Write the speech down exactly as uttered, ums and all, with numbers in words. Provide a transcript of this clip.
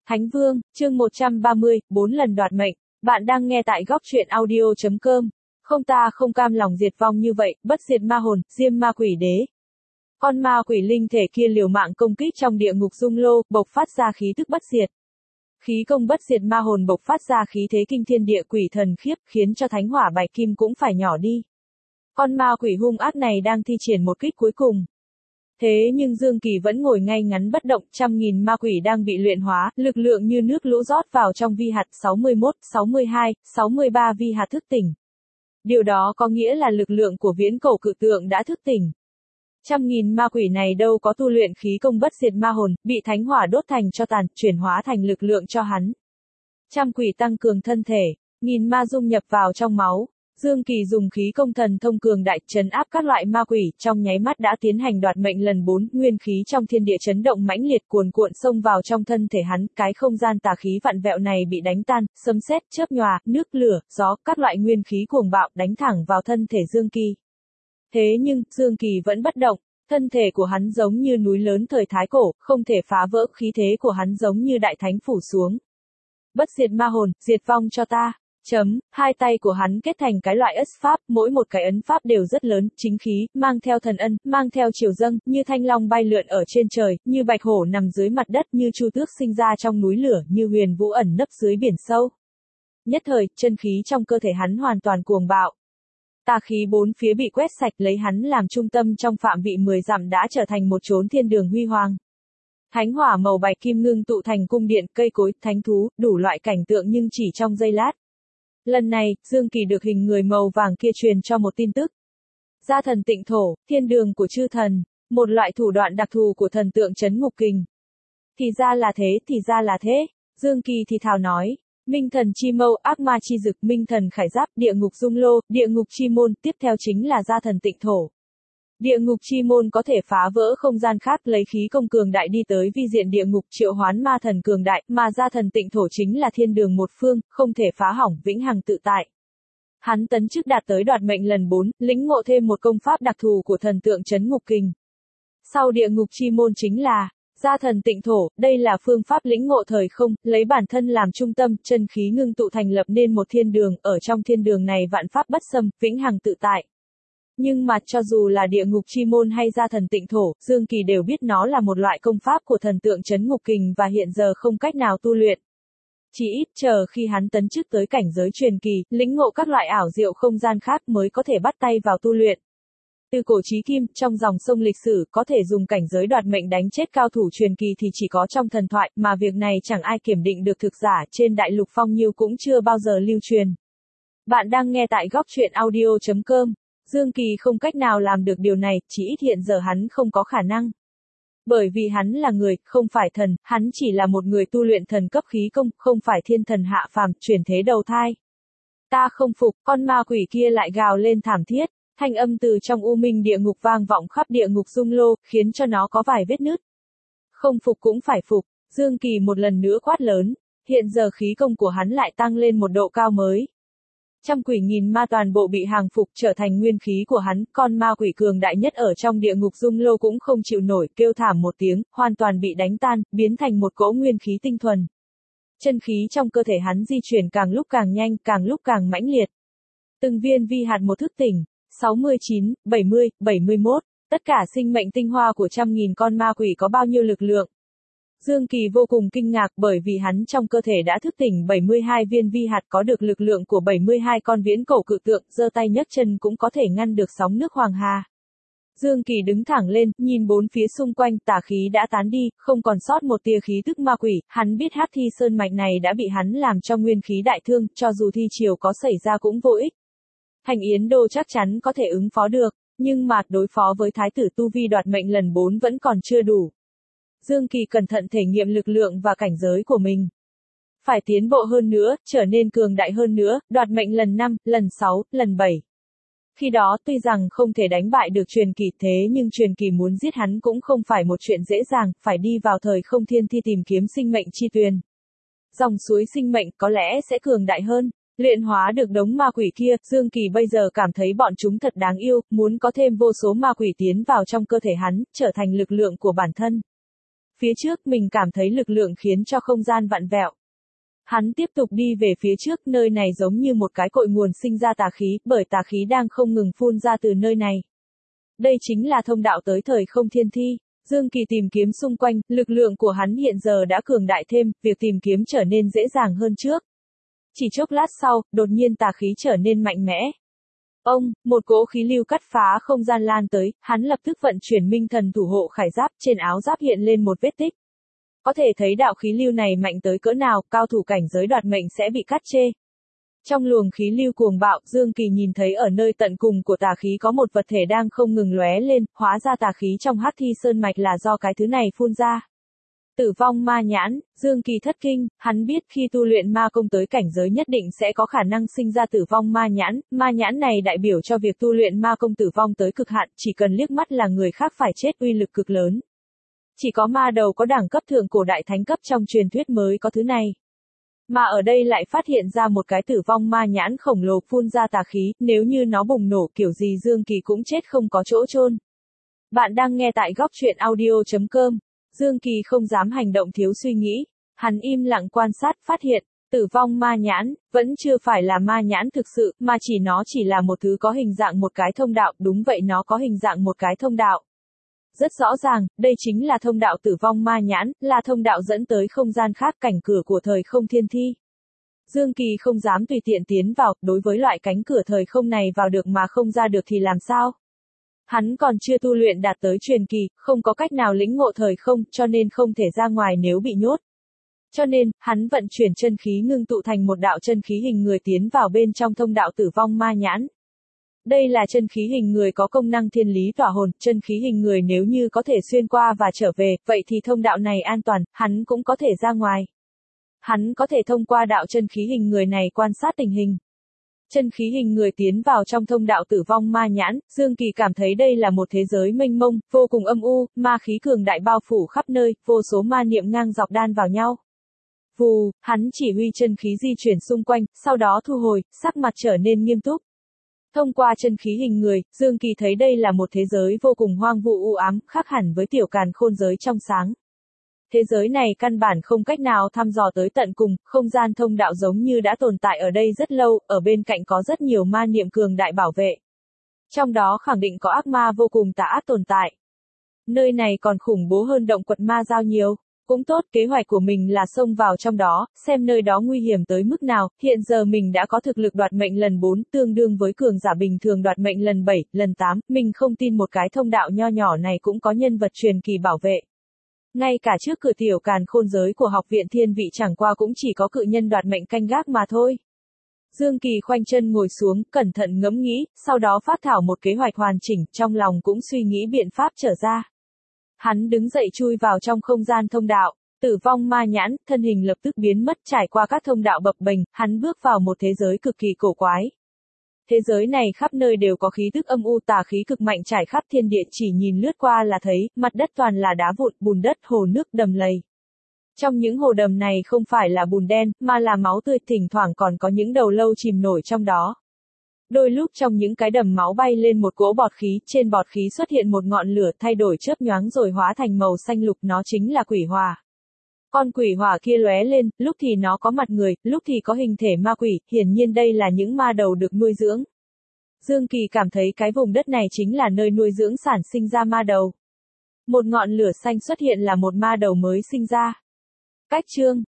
Thánh Vương, chương một trăm ba mươi, bốn lần đoạt mệnh. Bạn đang nghe tại góc truyện audio chấm com. Không, ta không cam lòng diệt vong như vậy, bất diệt ma hồn, diêm ma quỷ đế. Con ma quỷ linh thể kia liều mạng công kích trong địa ngục dung lô, bộc phát ra khí tức bất diệt. Khí công bất diệt ma hồn bộc phát ra khí thế kinh thiên địa quỷ thần khiếp, khiến cho thánh hỏa bạch kim cũng phải nhỏ đi. Con ma quỷ hung ác này đang thi triển một kích cuối cùng. Thế nhưng Dương Kỳ vẫn ngồi ngay ngắn bất động, trăm nghìn ma quỷ đang bị luyện hóa, lực lượng như nước lũ rót vào trong vi hạt sáu mươi mốt, sáu mươi hai, sáu mươi ba vi hạt thức tỉnh. Điều đó có nghĩa là lực lượng của viễn cổ cự tượng đã thức tỉnh. Trăm nghìn ma quỷ này đâu có tu luyện khí công bất diệt ma hồn, bị thánh hỏa đốt thành cho tàn, chuyển hóa thành lực lượng cho hắn. Trăm quỷ tăng cường thân thể, nghìn ma dung nhập vào trong máu. Dương Kỳ dùng khí công thần thông cường đại trấn áp các loại ma quỷ, trong nháy mắt đã tiến hành đoạt mệnh lần bốn, nguyên khí trong thiên địa chấn động mãnh liệt cuồn cuộn xông vào trong thân thể hắn, cái không gian tà khí vặn vẹo này bị đánh tan, sấm sét, chớp nhòa, nước lửa, gió, các loại nguyên khí cuồng bạo đánh thẳng vào thân thể Dương Kỳ. Thế nhưng, Dương Kỳ vẫn bất động, thân thể của hắn giống như núi lớn thời Thái Cổ, không thể phá vỡ, khí thế của hắn giống như đại thánh phủ xuống. Bất diệt ma hồn, diệt vong cho ta. Chấm, hai tay của hắn kết thành cái loại ất pháp, mỗi một cái ấn pháp đều rất lớn, chính khí, mang theo thần ân, mang theo triều dâng, như thanh long bay lượn ở trên trời, như bạch hổ nằm dưới mặt đất, như chu tước sinh ra trong núi lửa, như huyền vũ ẩn nấp dưới biển sâu. Nhất thời, chân khí trong cơ thể hắn hoàn toàn cuồng bạo. Tà khí bốn phía bị quét sạch, lấy hắn làm trung tâm trong phạm vị mười dặm đã trở thành một chốn thiên đường huy hoàng. Thánh hỏa màu bạch kim ngưng tụ thành cung điện, cây cối, thánh thú, đủ loại cảnh tượng nhưng chỉ trong giây lát. Lần này, Dương Kỳ được hình người màu vàng kia truyền cho một tin tức. Gia thần tịnh thổ, thiên đường của chư thần, một loại thủ đoạn đặc thù của thần tượng trấn ngục kình. Thì ra là thế, thì ra là thế, Dương Kỳ thì thào nói. Minh thần chi mâu, ác ma chi dực, minh thần khải giáp, địa ngục dung lô, địa ngục chi môn, tiếp theo chính là gia thần tịnh thổ. Địa ngục chi môn có thể phá vỡ không gian khác, lấy khí công cường đại đi tới vi diện địa ngục, triệu hoán ma thần cường đại, mà gia thần tịnh thổ chính là thiên đường một phương, không thể phá hỏng, vĩnh hằng tự tại. Hắn tấn chức đạt tới đoạt mệnh lần bốn, lĩnh ngộ thêm một công pháp đặc thù của thần tượng trấn ngục kình. Sau địa ngục chi môn chính là gia thần tịnh thổ, đây là phương pháp lĩnh ngộ thời không, lấy bản thân làm trung tâm, chân khí ngưng tụ thành lập nên một thiên đường, ở trong thiên đường này vạn pháp bất xâm, vĩnh hằng tự tại. Nhưng mà cho dù là địa ngục chi môn hay gia thần tịnh thổ, Dương Kỳ đều biết nó là một loại công pháp của thần tượng trấn ngục kình và hiện giờ không cách nào tu luyện. Chỉ ít chờ khi hắn tấn chức tới cảnh giới truyền kỳ, lĩnh ngộ các loại ảo diệu không gian khác mới có thể bắt tay vào tu luyện. Từ cổ chí kim, trong dòng sông lịch sử, có thể dùng cảnh giới đoạt mệnh đánh chết cao thủ truyền kỳ thì chỉ có trong thần thoại, mà việc này chẳng ai kiểm định được thực giả, trên đại lục phong nhiêu cũng chưa bao giờ lưu truyền. Bạn đang nghe tại góc truyện audio chấm com. Dương Kỳ không cách nào làm được điều này, chỉ ít hiện giờ hắn không có khả năng. Bởi vì hắn là người, không phải thần, hắn chỉ là một người tu luyện thần cấp khí công, không phải thiên thần hạ phàm, chuyển thế đầu thai. Ta không phục, con ma quỷ kia lại gào lên thảm thiết, thanh âm từ trong u minh địa ngục vang vọng khắp địa ngục dung lô, khiến cho nó có vài vết nứt. Không phục cũng phải phục, Dương Kỳ một lần nữa quát lớn, hiện giờ khí công của hắn lại tăng lên một độ cao mới. Trăm quỷ nghìn ma toàn bộ bị hàng phục trở thành nguyên khí của hắn, con ma quỷ cường đại nhất ở trong địa ngục dung lô cũng không chịu nổi, kêu thảm một tiếng, hoàn toàn bị đánh tan, biến thành một cỗ nguyên khí tinh thuần. Chân khí trong cơ thể hắn di chuyển càng lúc càng nhanh, càng lúc càng mãnh liệt. Từng viên vi hạt một thức tỉnh, sáu mươi chín, bảy mươi, bảy mươi mốt, tất cả sinh mệnh tinh hoa của trăm nghìn con ma quỷ có bao nhiêu lực lượng. Dương Kỳ vô cùng kinh ngạc bởi vì hắn trong cơ thể đã thức tỉnh bảy mươi hai viên vi hạt có được lực lượng của bảy mươi hai con viễn cổ cự tượng, giơ tay nhấc chân cũng có thể ngăn được sóng nước Hoàng Hà. Dương Kỳ đứng thẳng lên, nhìn bốn phía xung quanh, tà khí đã tán đi, không còn sót một tia khí tức ma quỷ, hắn biết Hắc Thi Sơn mạch này đã bị hắn làm cho nguyên khí đại thương, cho dù thi triều có xảy ra cũng vô ích. Hành Yến Đô chắc chắn có thể ứng phó được, nhưng mà đối phó với thái tử tu vi đoạt mệnh lần bốn vẫn còn chưa đủ. Dương Kỳ cẩn thận thể nghiệm lực lượng và cảnh giới của mình. Phải tiến bộ hơn nữa, trở nên cường đại hơn nữa, đoạt mệnh lần năm, lần sáu, lần bảy. Khi đó tuy rằng không thể đánh bại được truyền kỳ thế nhưng truyền kỳ muốn giết hắn cũng không phải một chuyện dễ dàng, phải đi vào thời không thiên thi tìm kiếm sinh mệnh chi tuyền. Dòng suối sinh mệnh có lẽ sẽ cường đại hơn. Luyện hóa được đống ma quỷ kia, Dương Kỳ bây giờ cảm thấy bọn chúng thật đáng yêu, muốn có thêm vô số ma quỷ tiến vào trong cơ thể hắn, trở thành lực lượng của bản thân. phía trước mình cảm thấy lực lượng khiến cho không gian vặn vẹo. Hắn tiếp tục đi về phía trước, nơi này giống như một cái cội nguồn sinh ra tà khí, bởi tà khí đang không ngừng phun ra từ nơi này. Đây chính là thông đạo tới thời không thiên thi. Dương Kỳ tìm kiếm xung quanh, lực lượng của hắn hiện giờ đã cường đại thêm, việc tìm kiếm trở nên dễ dàng hơn trước. Chỉ chốc lát sau, đột nhiên tà khí trở nên mạnh mẽ. Ông, một cỗ khí lưu cắt phá không gian lan tới, hắn lập tức vận chuyển minh thần thủ hộ khải giáp, trên áo giáp hiện lên một vết tích. Có thể thấy đạo khí lưu này mạnh tới cỡ nào, cao thủ cảnh giới đoạt mệnh sẽ bị cắt chê. Trong luồng khí lưu cuồng bạo, Dương Kỳ nhìn thấy ở nơi tận cùng của tà khí có một vật thể đang không ngừng lóe lên, hóa ra tà khí trong Hắc Thi Sơn mạch là do cái thứ này phun ra. Tử vong ma nhãn, Dương Kỳ thất kinh, hắn biết khi tu luyện ma công tới cảnh giới nhất định sẽ có khả năng sinh ra tử vong ma nhãn, ma nhãn này đại biểu cho việc tu luyện ma công tử vong tới cực hạn, chỉ cần liếc mắt là người khác phải chết, uy lực cực lớn. Chỉ có ma đầu có đẳng cấp thượng cổ đại thánh cấp trong truyền thuyết mới có thứ này. Mà ở đây lại phát hiện ra một cái tử vong ma nhãn khổng lồ phun ra tà khí, nếu như nó bùng nổ kiểu gì Dương Kỳ cũng chết không có chỗ chôn. Bạn đang nghe tại góc truyện audio chấm com. Dương Kỳ không dám hành động thiếu suy nghĩ, hắn im lặng quan sát, phát hiện, tử vong ma nhãn, vẫn chưa phải là ma nhãn thực sự, mà chỉ nó chỉ là một thứ có hình dạng một cái thông đạo, đúng vậy nó có hình dạng một cái thông đạo. Rất rõ ràng, đây chính là thông đạo tử vong ma nhãn, là thông đạo dẫn tới không gian khác, cảnh cửa của thời không thiên thi. Dương Kỳ không dám tùy tiện tiến vào, đối với loại cánh cửa thời không này vào được mà không ra được thì làm sao? Hắn còn chưa tu luyện đạt tới truyền kỳ, không có cách nào lĩnh ngộ thời không, cho nên không thể ra ngoài nếu bị nhốt. Cho nên, hắn vận chuyển chân khí ngưng tụ thành một đạo chân khí hình người tiến vào bên trong thông đạo tử vong ma nhãn. Đây là chân khí hình người có công năng thiên lý tỏa hồn, chân khí hình người nếu như có thể xuyên qua và trở về, vậy thì thông đạo này an toàn, hắn cũng có thể ra ngoài. Hắn có thể thông qua đạo chân khí hình người này quan sát tình hình. Chân khí hình người tiến vào trong thông đạo tử vong ma nhãn, Dương Kỳ cảm thấy đây là một thế giới mênh mông, vô cùng âm u, ma khí cường đại bao phủ khắp nơi, vô số ma niệm ngang dọc đan vào nhau. Vù, hắn chỉ huy chân khí di chuyển xung quanh, sau đó thu hồi, sắc mặt trở nên nghiêm túc. Thông qua chân khí hình người, Dương Kỳ thấy đây là một thế giới vô cùng hoang vu u ám, khác hẳn với tiểu càn khôn giới trong sáng. Thế giới này căn bản không cách nào thăm dò tới tận cùng, không gian thông đạo giống như đã tồn tại ở đây rất lâu, ở bên cạnh có rất nhiều ma niệm cường đại bảo vệ. Trong đó khẳng định có ác ma vô cùng tà ác tồn tại. Nơi này còn khủng bố hơn động quật ma giao nhiều. Cũng tốt, kế hoạch của mình là xông vào trong đó, xem nơi đó nguy hiểm tới mức nào, hiện giờ mình đã có thực lực đoạt mệnh lần bốn, tương đương với cường giả bình thường đoạt mệnh lần bảy, lần tám, mình không tin một cái thông đạo nho nhỏ này cũng có nhân vật truyền kỳ bảo vệ. Ngay cả trước cửa tiểu càn khôn giới của học viện thiên vị chẳng qua cũng chỉ có cự nhân đoạt mệnh canh gác mà thôi. Dương Kỳ khoanh chân ngồi xuống, cẩn thận ngẫm nghĩ, sau đó phát thảo một kế hoạch hoàn chỉnh, trong lòng cũng suy nghĩ biện pháp trở ra. Hắn đứng dậy chui vào trong không gian thông đạo, tử vong ma nhãn, thân hình lập tức biến mất trải qua các thông đạo bập bềnh, hắn bước vào một thế giới cực kỳ cổ quái. Thế giới này khắp nơi đều có khí tức âm u tà khí cực mạnh trải khắp thiên địa, chỉ nhìn lướt qua là thấy, mặt đất toàn là đá vụn, bùn đất, hồ nước, đầm lầy. Trong những hồ đầm này không phải là bùn đen, mà là máu tươi, thỉnh thoảng còn có những đầu lâu chìm nổi trong đó. Đôi lúc trong những cái đầm máu bay lên một cỗ bọt khí, trên bọt khí xuất hiện một ngọn lửa thay đổi chớp nhoáng rồi hóa thành màu xanh lục, nó chính là quỷ hỏa. Con quỷ hỏa kia lóe lên, lúc thì nó có mặt người, lúc thì có hình thể ma quỷ, hiển nhiên đây là những ma đầu được nuôi dưỡng. Dương Kỳ cảm thấy cái vùng đất này chính là nơi nuôi dưỡng sản sinh ra ma đầu. Một ngọn lửa xanh xuất hiện là một ma đầu mới sinh ra. Cách chương